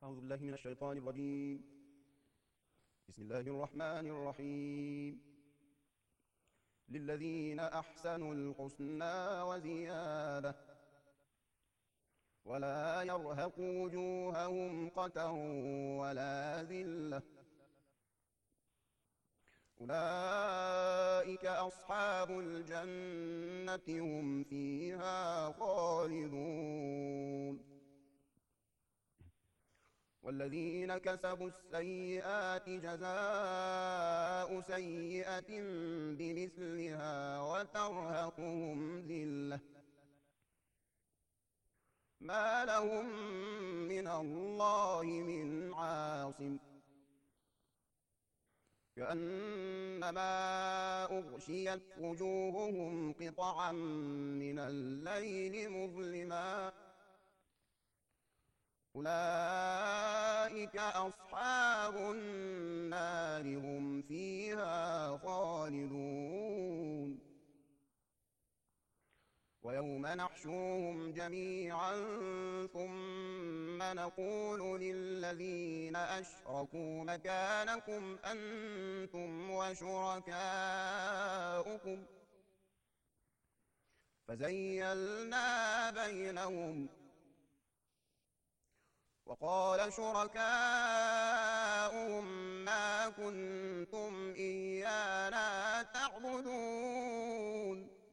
أعوذ بالله من الشيطان الرجيم. بسم الله الرحمن الرحيم. للذين أحسنوا الحسنى وزيادة ولا يرهق وجوههم قتر ولا ذلة أولئك أصحاب الجنة هم فيها خالدون. والذين كسبوا السيئات جزاء سيئة بمثلها وترهقهم ذلة ما لهم من الله من عاصم كأنما أغشيت وجوههم قطعا من الليل مظلما أولئك أصحاب النار هم فيها خالدون. ويوم نحشرهم جميعا ثم نقول للذين أشركوا مكانكم أنتم وشركاؤكم فزيلنا بينهم وقال شركاؤهم ما كنتم إيانا تعبدون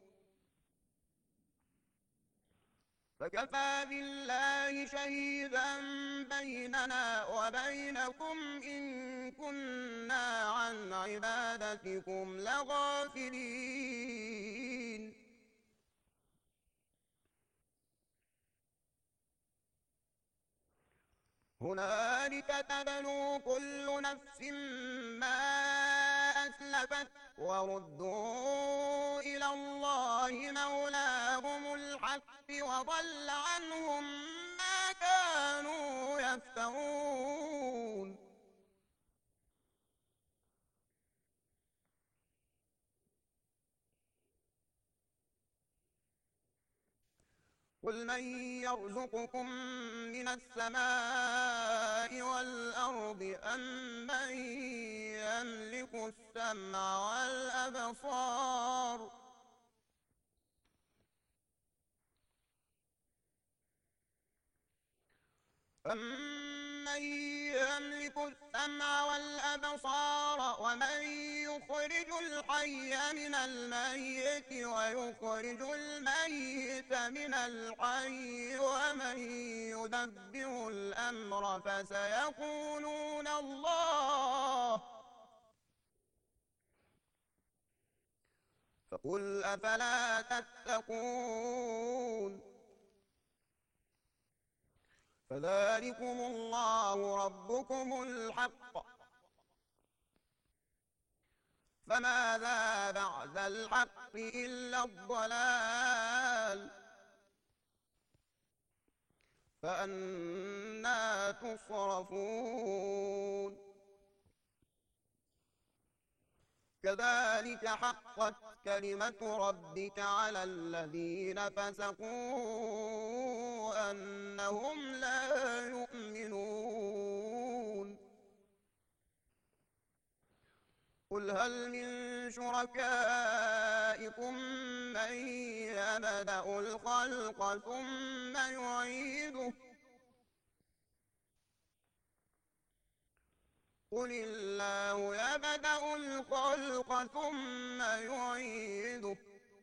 فكفى بالله شهيدا بيننا وبينكم إن كنا عن عبادتكم لغافلين. هنالك تبلو كل نفس ما أسلفت وردوا إلى الله مولاهم الحق وضل عنهم ما كانوا يفترون. قل من يرزقكم من السماء والأرض أم من يملك السمع والأبصار أمن يملك السمع والأبصار ومن يخرج الحي من الميت ويخرج الميت من الحي ومن يدبر الأمر فسيقولون الله فقل أفلا تتقون. فذلكم الله ربكم الحق فماذا بعد الحق إلا الضلال فأنى تصرفون. كذلك حقت كلمة ربك على الذين فسقوا أنهم لا يؤمنون. قل هل من شركائكم من يبدأ الخلق ثم يعيده قل الله يبدأ الخلق ثم يعيده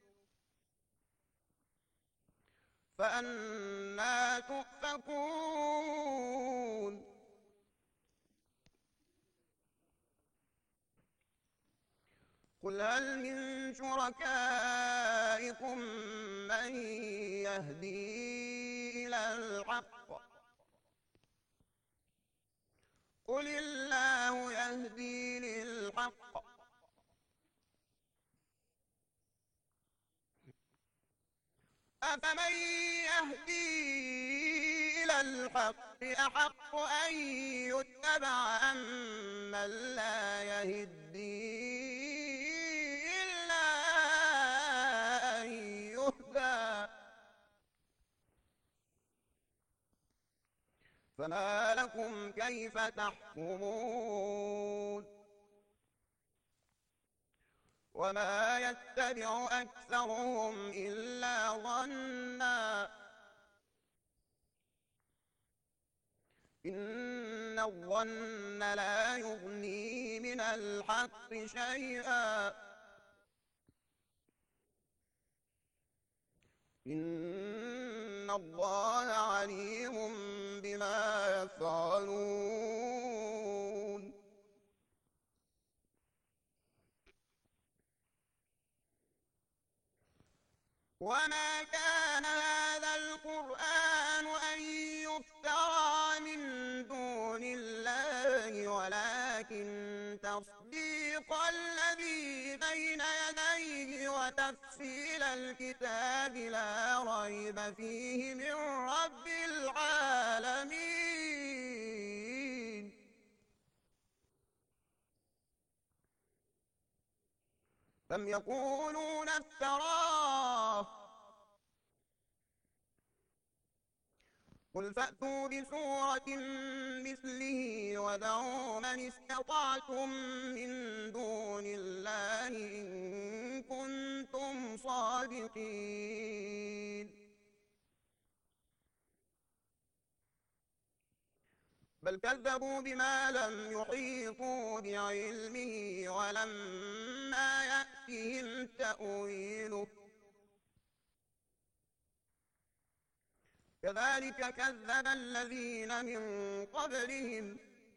فأنى تؤفكون. قل هل من شركائكم من يهدي إلى الحق قل الله يهدي للحق أفمن يهدي إلى الحق أحق أن يتبع أمن لا يهدي إلا أن يهدى فما لكم كيف تحكمون وما يتبع أكثرهم إلا ظنا إن الظن لا يغني من الحق شيئا إن الله عليم بما يفعلون وما كان هذا القرآن أن يفترى من دون الله ولكن تصديق الذي بين يديه وتفصيل الكتاب لا ريب فيه من رب العالمين أم يقولون افتراه قل فأتوا بسورة مثله ودعوا من استطعتم من دون الله إن كنتم صادقين بل كذبوا بما لم يحيطوا بعلمه ولما يأتهم تأويله كذلك كذب الذين من قبلهم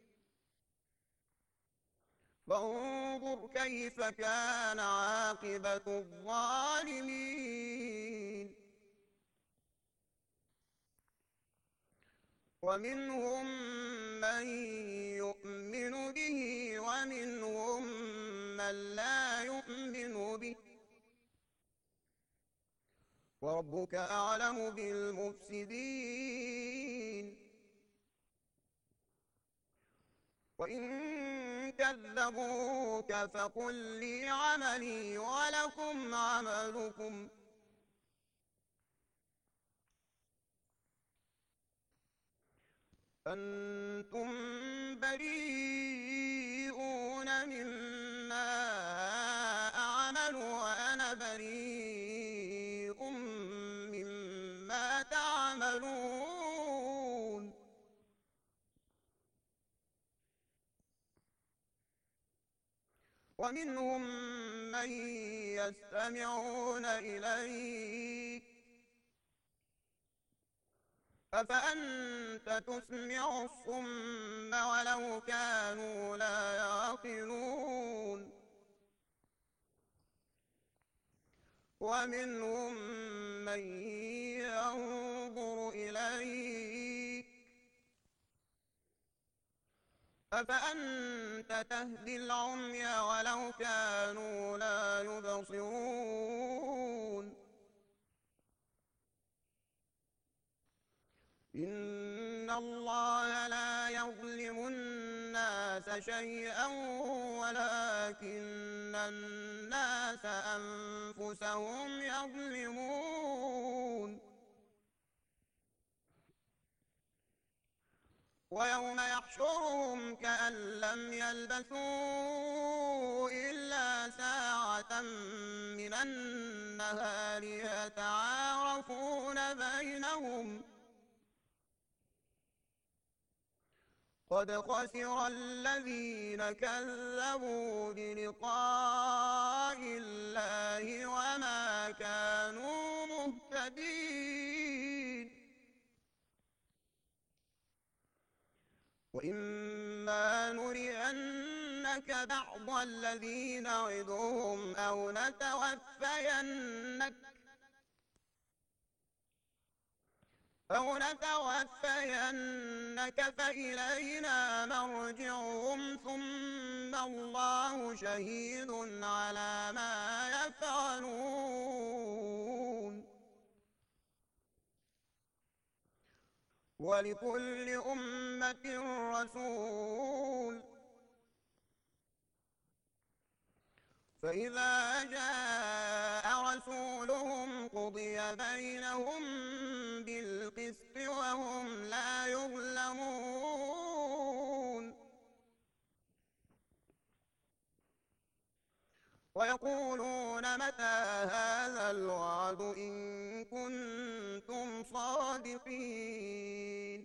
فانظر كيف كان عاقبة الظالمين ومنهم من يؤمن به ومنهم من لا يؤمن به وربك أعلم بالمفسدين وإن كذبوك فقل لي عملي ولكم عملكم أنتم بريئون مما أعمل وأنا بريء مما تعملون ومنهم من يستمعون إليك أفأنت تسمع الصم ولو كانوا لا يعقلون ومنهم من ينظر إليك أفأنت تهدي العمي ولو كانوا لا يبصرون إن الله لا يظلم الناس شيئا ولكن الناس أنفسهم يظلمون ويوم يحشرهم كأن لم يلبثوا إلا ساعة من النهار يتعارفون بينهم قد خسر الذين كذبوا بلقاء الله وما كانوا مهتدين وإما نرينك بعض الذي نعدهم أو نتوفينك فإلينا مرجعهم ثم الله شهيد على ما يفعلون ولكل أمة رسول فإذا جاء رسولهم قضي بينهم بالقسط وهم لا يظلمون ويقولون متى هذا الوعد إن كنتم صادقين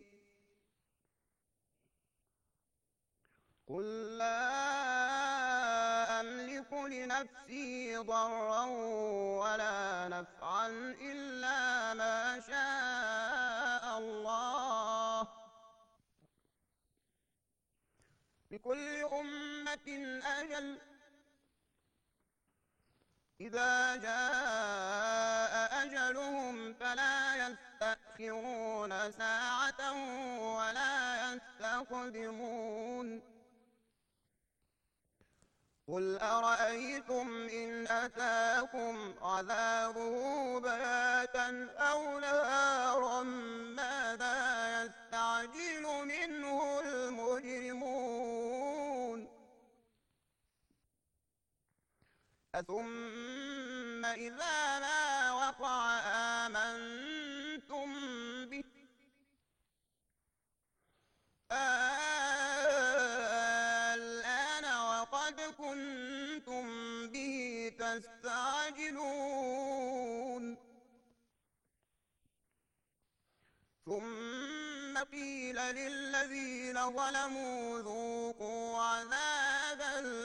قل لا أملك لنفسي ضرا ولا نفعا إلا ما شاء الله لكل أمة أجل إذا جاء أجلهم فلا يستأخرون ساعة ولا يستقدمون قل أرأيتم إن أتاكم عذابه بياتا أو نهارا ماذا يستعجل منه المجرمون أثم إذا ما وقع آمنتم به الآن وقد كنتم به تستعجلون ثم قيل للذين ظلموا ذوقوا عذاب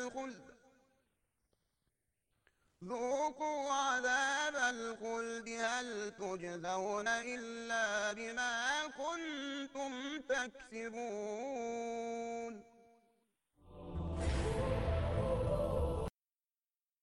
الخلد هل تجزون إلا بما كنتم تكسبون